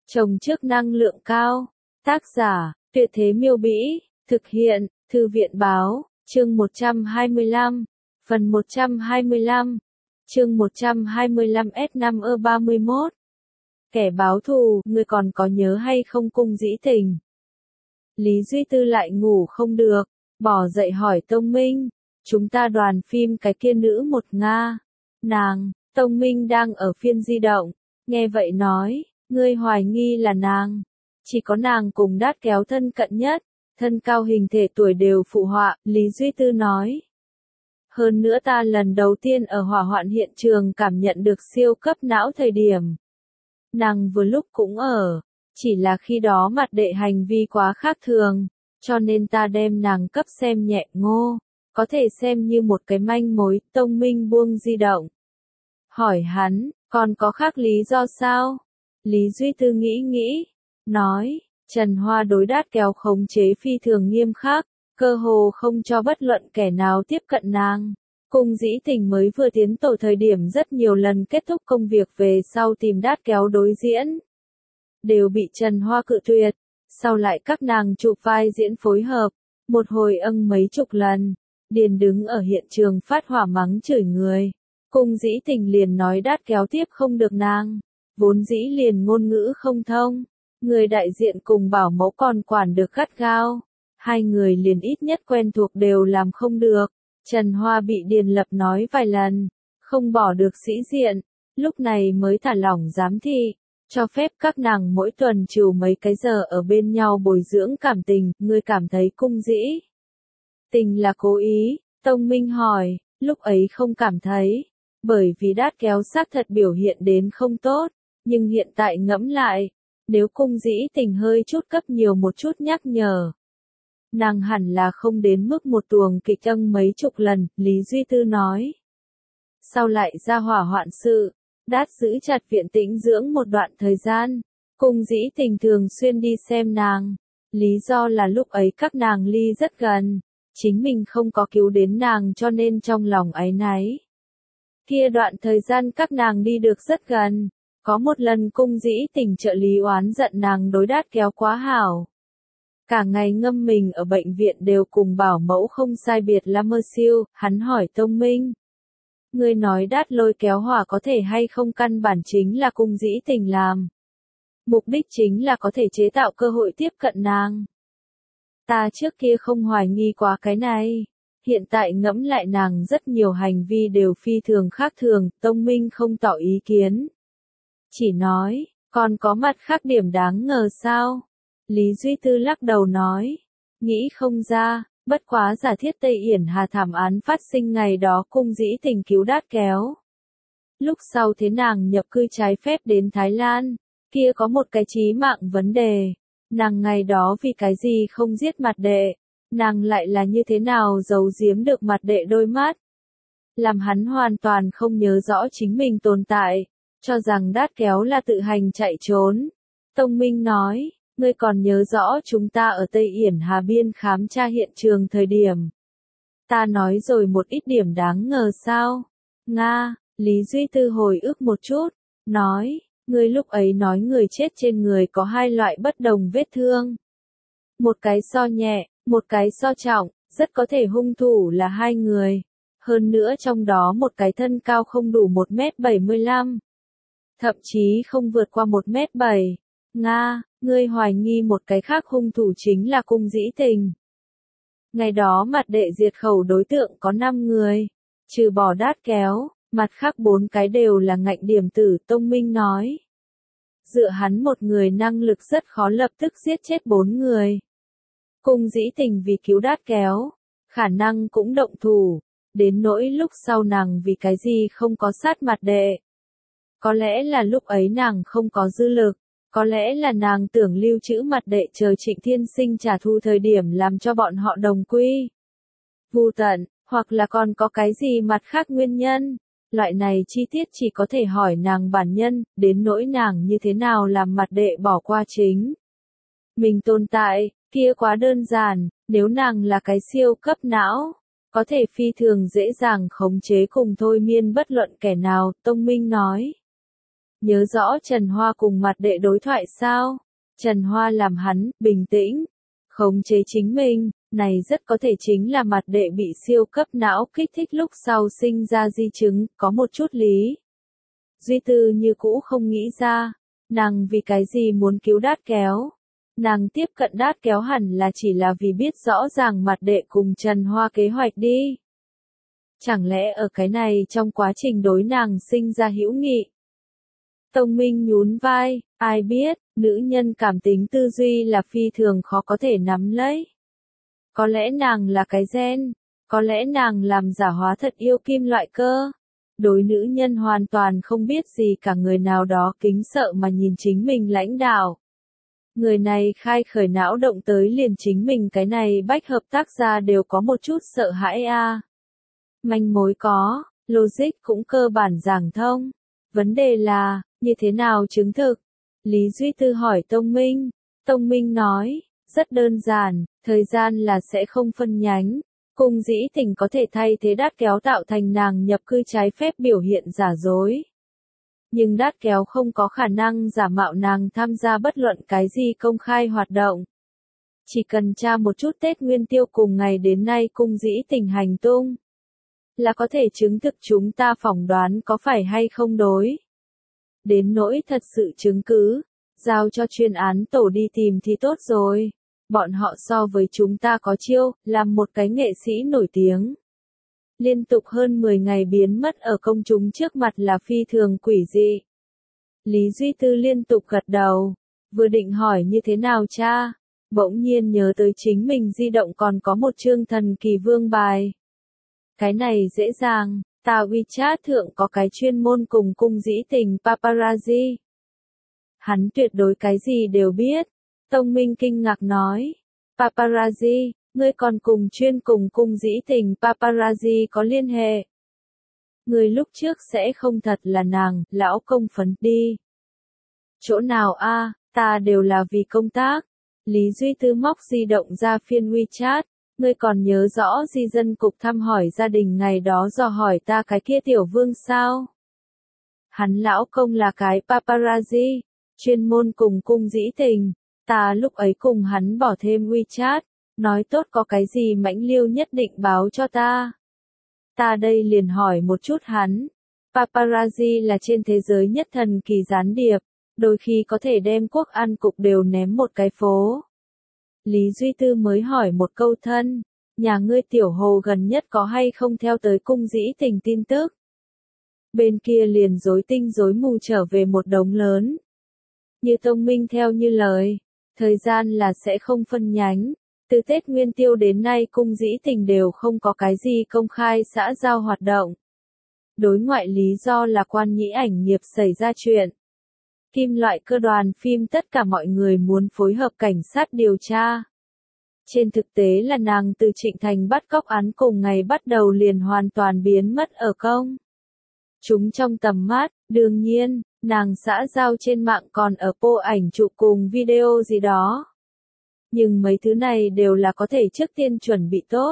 Trồng trước năng lượng cao. Tác giả, Tuyệt Thế Miêu Bĩ. Thực hiện, Thư viện Báo. Chương 125. Phần 125. Chương 125 S5E31. Kẻ báo thù, ngươi còn có nhớ hay không Cung Dĩ Tình? Lý Duy Tư lại ngủ không được, bỏ dậy hỏi Tông Minh. Chúng ta đoàn phim cái kia nữ một Nga. Nàng, Tông Minh đang ở phiên di động. Nghe vậy nói, ngươi hoài nghi là nàng. Chỉ có nàng cùng Đát Kéo thân cận nhất, thân cao hình thể tuổi đều phụ họa, Lý Duy Tư nói. Hơn nữa ta lần đầu tiên ở hỏa hoạn hiện trường cảm nhận được siêu cấp não thời điểm. Nàng vừa lúc cũng ở, chỉ là khi đó mặt đệ hành vi quá khác thường, cho nên ta đem nàng cấp xem nhẹ ngô, có thể xem như một cái manh mối. Tông Minh buông di động. Hỏi hắn, còn có khác lý do sao? Lý Duy Tư nghĩ, nói, Trần Hoa đối Đát Kéo khống chế phi thường nghiêm khắc, cơ hồ không cho bất luận kẻ nào tiếp cận nàng. Cung Dĩ Tình mới vừa tiến tổ thời điểm rất nhiều lần kết thúc công việc về sau tìm Đát Kéo đối diễn. Đều bị Trần Hoa cự tuyệt, sau lại các nàng chụp vai diễn phối hợp, một hồi mấy chục lần. Điền đứng ở hiện trường phát hỏa mắng chửi người. Cung Dĩ Tình liền nói Đát Kéo tiếp không được nàng, vốn dĩ liền ngôn ngữ không thông. Người đại diện cùng bảo mẫu còn quản được gắt gao. Hai người liền ít nhất quen thuộc đều làm không được. Trần Hoa bị Điền Lập nói vài lần, không bỏ được sĩ diện, lúc này mới thả lỏng giám thị, cho phép các nàng mỗi tuần trừ mấy cái giờ ở bên nhau bồi dưỡng cảm tình. Ngươi cảm thấy Cung Dĩ Tình là cố ý? Tông Minh hỏi. Lúc ấy không cảm thấy, bởi vì Đát Kéo xác thật biểu hiện đến không tốt, nhưng hiện tại ngẫm lại, nếu Cung Dĩ Tình hơi chút cấp nhiều một chút nhắc nhở, nàng hẳn là không đến mức một tuồng kịch mấy chục lần. Lý Duy Tư nói. Sau lại ra hỏa hoạn sự, Đát giữ chặt viện tĩnh dưỡng một đoạn thời gian, Cung Dĩ Tình thường xuyên đi xem nàng, lý do là lúc ấy các nàng ly rất gần, chính mình không có cứu đến nàng cho nên trong lòng áy náy. Kia đoạn thời gian các nàng đi được rất gần, có một lần Cung Dĩ Tình trợ lý oán giận nàng đối Đát Kéo quá hảo. Cả ngày ngâm mình ở bệnh viện đều cùng bảo mẫu không sai biệt là mơ siêu. Hắn hỏi Tông Minh. Ngươi nói Đát Lôi kéo hỏa có thể hay không căn bản chính là Cung Dĩ Tình làm. Mục đích chính là có thể chế tạo cơ hội tiếp cận nàng. Ta trước kia không hoài nghi quá cái này. Hiện tại ngẫm lại nàng rất nhiều hành vi đều phi thường khác thường. Tông Minh không tỏ ý kiến. Chỉ nói, còn có mặt khác điểm đáng ngờ sao? Lý Duy Tư lắc đầu nói, nghĩ không ra, bất quá giả thiết Tây Yển Hà thảm án phát sinh ngày đó Cung Dĩ Tình cứu Đát Kéo. Lúc sau thế nàng nhập cư trái phép đến Thái Lan, kia có một cái chí mạng vấn đề. Nàng ngày đó vì cái gì không giết mặt đệ, nàng lại là như thế nào giấu giếm được mặt đệ đôi mắt. Làm hắn hoàn toàn không nhớ rõ chính mình tồn tại, cho rằng Đát Kéo là tự hành chạy trốn. Tông Minh nói. Ngươi còn nhớ rõ chúng ta ở Tây Yển Hà biên khám tra hiện trường thời điểm. Ta nói rồi một ít điểm đáng ngờ sao? Nga, Lý Duy Tư hồi ức một chút, nói, ngươi lúc ấy nói người chết trên người có hai loại bất đồng vết thương. Một cái so nhẹ, một cái so trọng, rất có thể hung thủ là hai người. Hơn nữa trong đó một cái thân cao không đủ 1m75. Thậm chí không vượt qua 1m7. Nga, ngươi hoài nghi một cái khác hung thủ chính là Cung Dĩ Tình. Ngày đó mặt đệ diệt khẩu đối tượng có 5 người, trừ bỏ Đát Kéo, mặt khác 4 cái đều là ngạnh điểm tử. Tông Minh nói. Dựa hắn một người năng lực rất khó lập tức giết chết 4 người. Cung Dĩ Tình vì cứu Đát Kéo, khả năng cũng động thủ, đến nỗi lúc sau nàng vì cái gì không có sát mặt đệ. Có lẽ là lúc ấy nàng không có dư lực. Có lẽ là nàng tưởng lưu trữ mặt đệ chờ Trịnh Thiên Sinh trả thù thời điểm làm cho bọn họ đồng quy vu tận, hoặc là còn có cái gì mặt khác nguyên nhân. Loại này chi tiết chỉ có thể hỏi nàng bản nhân, đến nỗi nàng như thế nào làm mặt đệ bỏ qua chính mình tồn tại, kia quá đơn giản. Nếu nàng là cái siêu cấp não, có thể phi thường dễ dàng khống chế cùng thôi miên bất luận kẻ nào. Tông Minh nói. Nhớ rõ Trần Hoa cùng mặt đệ đối thoại sao? Trần Hoa làm hắn, bình tĩnh, khống chế chính mình, này rất có thể chính là mặt đệ bị siêu cấp não kích thích lúc sau sinh ra di chứng, có một chút lý. Duy Tư như cũ không nghĩ ra, nàng vì cái gì muốn cứu Đát Kéo. Nàng tiếp cận Đát Kéo hẳn là chỉ là vì biết rõ ràng mặt đệ cùng Trần Hoa kế hoạch đi. Chẳng lẽ ở cái này trong quá trình đối nàng sinh ra hữu nghị? Tông Minh nhún vai, ai biết, nữ nhân cảm tính tư duy là phi thường khó có thể nắm lấy. Có lẽ nàng là cái gen, có lẽ nàng làm giả hóa thật yêu kim loại cơ. Đối nữ nhân hoàn toàn không biết gì cả, người nào đó kính sợ mà nhìn chính mình lãnh đạo. Người này khai khởi não động tới liền chính mình cái này bách hợp tác gia đều có một chút sợ hãi a. Manh mối có, logic cũng cơ bản giảng thông. Vấn đề là, như thế nào chứng thực? Lý Duy Tư hỏi Tông Minh. Tông Minh nói, rất đơn giản, thời gian là sẽ không phân nhánh. Cung Dĩ Tình có thể thay thế Đát Kéo tạo thành nàng nhập cư trái phép biểu hiện giả dối. Nhưng Đát Kéo không có khả năng giả mạo nàng tham gia bất luận cái gì công khai hoạt động. Chỉ cần tra một chút Tết Nguyên Tiêu cùng ngày đến nay Cung Dĩ Tình hành tung, là có thể chứng thực chúng ta phỏng đoán có phải hay không đối. Đến nỗi thật sự chứng cứ, giao cho chuyên án tổ đi tìm thì tốt rồi. Bọn họ so với chúng ta có chiêu, làm một cái nghệ sĩ nổi tiếng. Liên tục hơn 10 ngày biến mất ở công chúng trước mặt là phi thường quỷ dị. Lý Duy Tư liên tục gật đầu, vừa định hỏi như thế nào cha, bỗng nhiên nhớ tới chính mình di động còn có một chương thần kỳ vương bài. Cái này dễ dàng, ta WeChat thượng có cái chuyên môn cùng Cung Dĩ Tình paparazzi. Hắn tuyệt đối cái gì đều biết. Tông Minh kinh ngạc nói, paparazzi, ngươi còn chuyên cùng Cung Dĩ Tình paparazzi có liên hệ. Người lúc trước sẽ không thật là nàng, lão công phấn đi. Chỗ nào a, ta đều là vì công tác. Lý Duy Tư móc di động ra phiên WeChat, ngươi còn nhớ rõ di dân cục thăm hỏi gia đình ngày đó dò hỏi ta cái kia tiểu vương sao? Hắn lão công là cái paparazzi, chuyên môn cùng Cung Dĩ Tình. Ta lúc ấy cùng hắn bỏ thêm WeChat, nói tốt có cái gì mãnh liêu nhất định báo cho ta. Ta đây liền hỏi một chút hắn. Paparazzi là trên thế giới nhất thần kỳ gián điệp, đôi khi có thể đem quốc an cục đều ném một cái phố. Lý Duy Tư mới hỏi một câu thân, nhà ngươi tiểu Hồ gần nhất có hay không theo tới Cung Dĩ Tình tin tức. Bên kia liền rối tinh rối mù trở về một đống lớn. Như Tông Minh theo như lời, thời gian là sẽ không phân nhánh. Từ Tết Nguyên Tiêu đến nay Cung Dĩ Tình đều không có cái gì công khai xã giao hoạt động. Đối ngoại lý do là quan nhĩ ảnh nghiệp xảy ra chuyện. Kim loại cơ đoàn phim tất cả mọi người muốn phối hợp cảnh sát điều tra. Trên thực tế là nàng từ Trịnh Thành bắt cóc án cùng ngày bắt đầu liền hoàn toàn biến mất ở công chúng trong tầm mắt, đương nhiên, nàng xã giao trên mạng còn ở po ảnh chụp cùng video gì đó. Nhưng mấy thứ này đều là có thể trước tiên chuẩn bị tốt.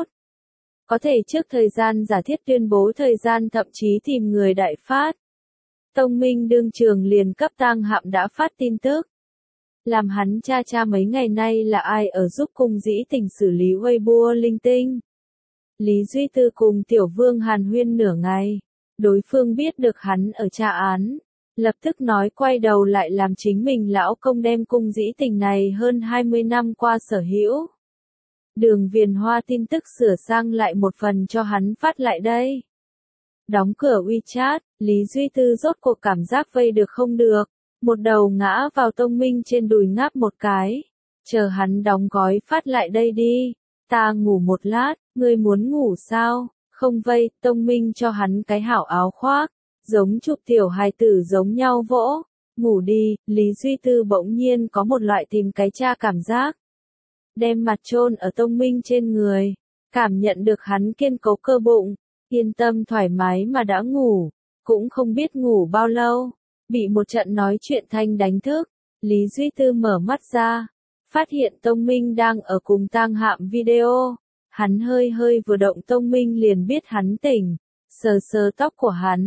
Có thể trước thời gian giả thiết tuyên bố thời gian thậm chí tìm người đại phát. Tông Minh đương trường liền cấp tang hạm đã phát tin tức. Làm hắn cha mấy ngày nay là ai ở giúp Cung Dĩ Tình xử lý Weibo linh tinh. Lý Duy Tư cùng Tiểu Vương hàn huyên nửa ngày. Đối phương biết được hắn ở tra án. Lập tức nói quay đầu lại làm chính mình lão công đem Cung Dĩ Tình này hơn 20 năm qua sở hữu. Đường Viền Hoa tin tức sửa sang lại một phần cho hắn phát lại đây. Đóng cửa WeChat, Lý Duy Tư rốt cuộc cảm giác vây được không được. Một đầu ngã vào Tông Minh trên đùi ngáp một cái. Chờ hắn đóng gói phát lại đây đi. Ta ngủ một lát, ngươi muốn ngủ sao? Không vây, Tông Minh cho hắn cái hảo áo khoác. Giống chụp tiểu hài tử giống nhau vỗ. Ngủ đi, Lý Duy Tư bỗng nhiên có một loại tìm cái cha cảm giác. Đem mặt chôn ở Tông Minh trên người. Cảm nhận được hắn kiên cố cơ bụng. Yên tâm thoải mái mà đã ngủ. Cũng không biết ngủ bao lâu. Bị một trận nói chuyện thanh đánh thức. Lý Duy Tư mở mắt ra. Phát hiện Tông Minh đang ở cùng tang hạm video. Hắn hơi vừa động Tông Minh liền biết hắn tỉnh. Sờ tóc của hắn.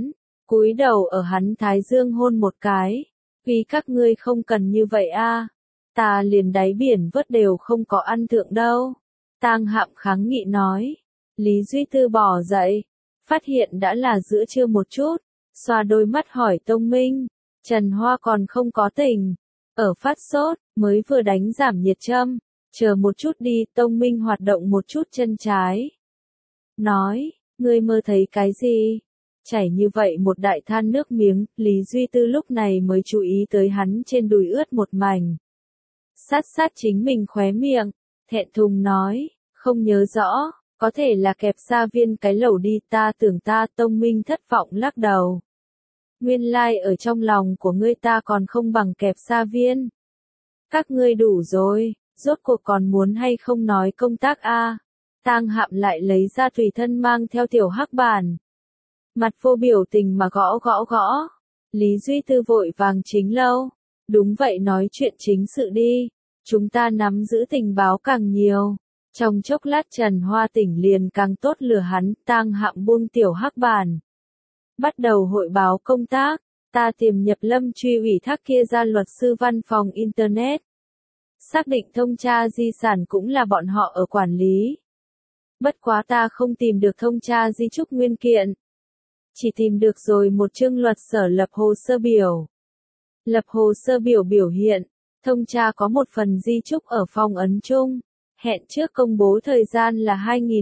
cúi đầu ở hắn thái dương hôn một cái. Vì các ngươi không cần như vậy a, ta liền đáy biển vớt đều không có ăn thượng đâu. Tang Hạm kháng nghị nói. Lý Duy Tư bỏ dậy, phát hiện đã là giữa trưa một chút, xoa đôi mắt hỏi Tông Minh, Trần Hoa còn không có tỉnh, ở phát sốt, mới vừa đánh giảm nhiệt châm, chờ một chút đi. Tông Minh hoạt động một chút chân trái. Nói, ngươi mơ thấy cái gì? Chảy như vậy một đại than nước miếng, Lý Duy Tư lúc này mới chú ý tới hắn trên đùi ướt một mảnh. Sát sát chính mình khóe miệng, thẹn thùng nói, không nhớ rõ, có thể là kẹp sa viên cái lẩu đi. Ta tưởng ta. Tông Minh thất vọng lắc đầu. Nguyên lai ở trong lòng của ngươi ta còn không bằng kẹp sa viên. Các ngươi đủ rồi, rốt cuộc còn muốn hay không nói công tác a? Tang Hạm lại lấy ra tùy thân mang theo tiểu hắc bản. Mặt vô biểu tình mà gõ gõ gõ. Lý Duy Tư vội vàng chính lâu. Đúng vậy, nói chuyện chính sự đi. Chúng ta nắm giữ tình báo càng nhiều. Trong chốc lát Trần Hoa tỉnh liền càng tốt lừa hắn. Tang Hạm buông tiểu hắc bản. Bắt đầu hội báo công tác. Ta tìm nhập Lâm Truy ủy thác kia ra luật sư văn phòng Internet. Xác định thông tra di sản cũng là bọn họ ở quản lý. Bất quá ta không tìm được thông tra di chúc nguyên kiện. Chỉ tìm được rồi một chương luật sở lập hồ sơ biểu. Lập hồ sơ biểu biểu hiện, thông tra có một phần di chúc ở phòng ấn chung. Hẹn trước công bố thời gian là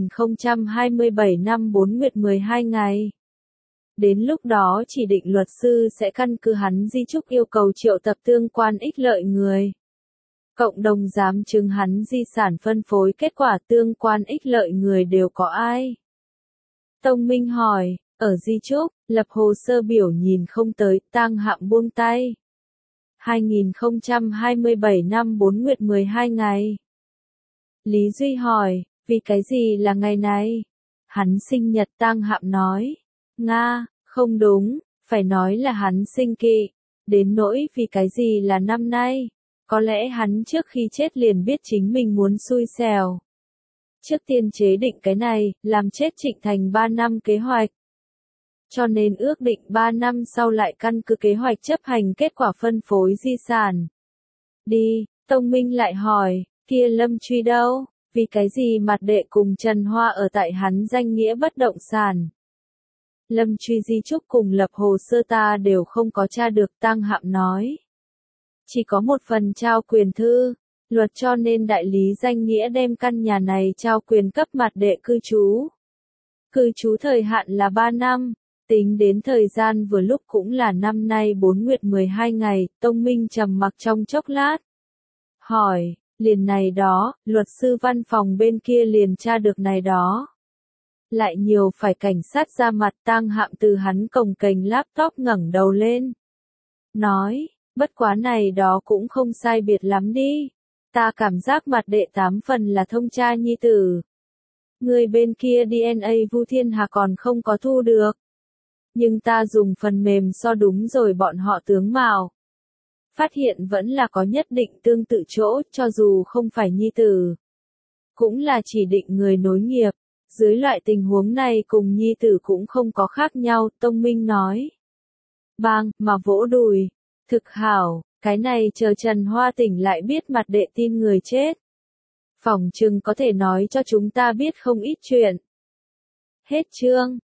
2027 năm 4 nguyệt 12 ngày. Đến lúc đó chỉ định luật sư sẽ căn cứ hắn di chúc yêu cầu triệu tập tương quan ích lợi người. Cộng đồng giám chứng hắn di sản phân phối kết quả tương quan ích lợi người đều có ai? Tông Minh hỏi, ở di chúc, lập hồ sơ biểu nhìn không tới. Tang Hạm buông tay. 2027 năm 4 nguyệt 12 ngày. Lý Duy hỏi, vì cái gì là ngày này? Hắn sinh nhật. Tang Hạm nói. Nga, không đúng, phải nói là hắn sinh kỵ. Đến nỗi vì cái gì là năm nay? Có lẽ hắn trước khi chết liền biết chính mình muốn xui xẻo. Trước tiên chế định cái này, làm chết Trịnh Thành 3 năm kế hoạch. Cho nên ước định 3 năm sau lại căn cứ kế hoạch chấp hành kết quả phân phối di sản. Đi, Tông Minh lại hỏi, kia Lâm Truy đâu? Vì cái gì Mạt Đệ cùng Trần Hoa ở tại hắn danh nghĩa bất động sản? Lâm Truy di chúc cùng lập hồ sơ ta đều không có tra được. Tang Hạm nói. Chỉ có một phần trao quyền thư, luật cho nên đại lý danh nghĩa đem căn nhà này trao quyền cấp Mạt Đệ cư trú. Cư trú thời hạn là 3 năm, tính đến thời gian vừa lúc cũng là năm nay 4 nguyệt 12 ngày. Tông Minh trầm mặc trong chốc lát. Hỏi, liền này đó, luật sư văn phòng bên kia liền tra được này đó. Lại nhiều phải cảnh sát ra mặt. Tang Hạm từ hắn cồng kềnh laptop ngẩng đầu lên. Nói, bất quá này đó cũng không sai biệt lắm đi. Ta cảm giác Mạt Đệ 8 phần là thông tra nhi tử. Người bên kia DNA Vu Thiên Hà còn không có thu được. Nhưng ta dùng phần mềm so đúng rồi bọn họ tướng mạo. Phát hiện vẫn là có nhất định tương tự chỗ, cho dù không phải nhi tử. Cũng là chỉ định người nối nghiệp. Dưới loại tình huống này cùng nhi tử cũng không có khác nhau. Tông Minh nói. Bang, mà vỗ đùi. Thực hảo, cái này chờ Trần Hoa tỉnh lại biết Mạt Đệ tin người chết. Phỏng chừng có thể nói cho chúng ta biết không ít chuyện. Hết chương.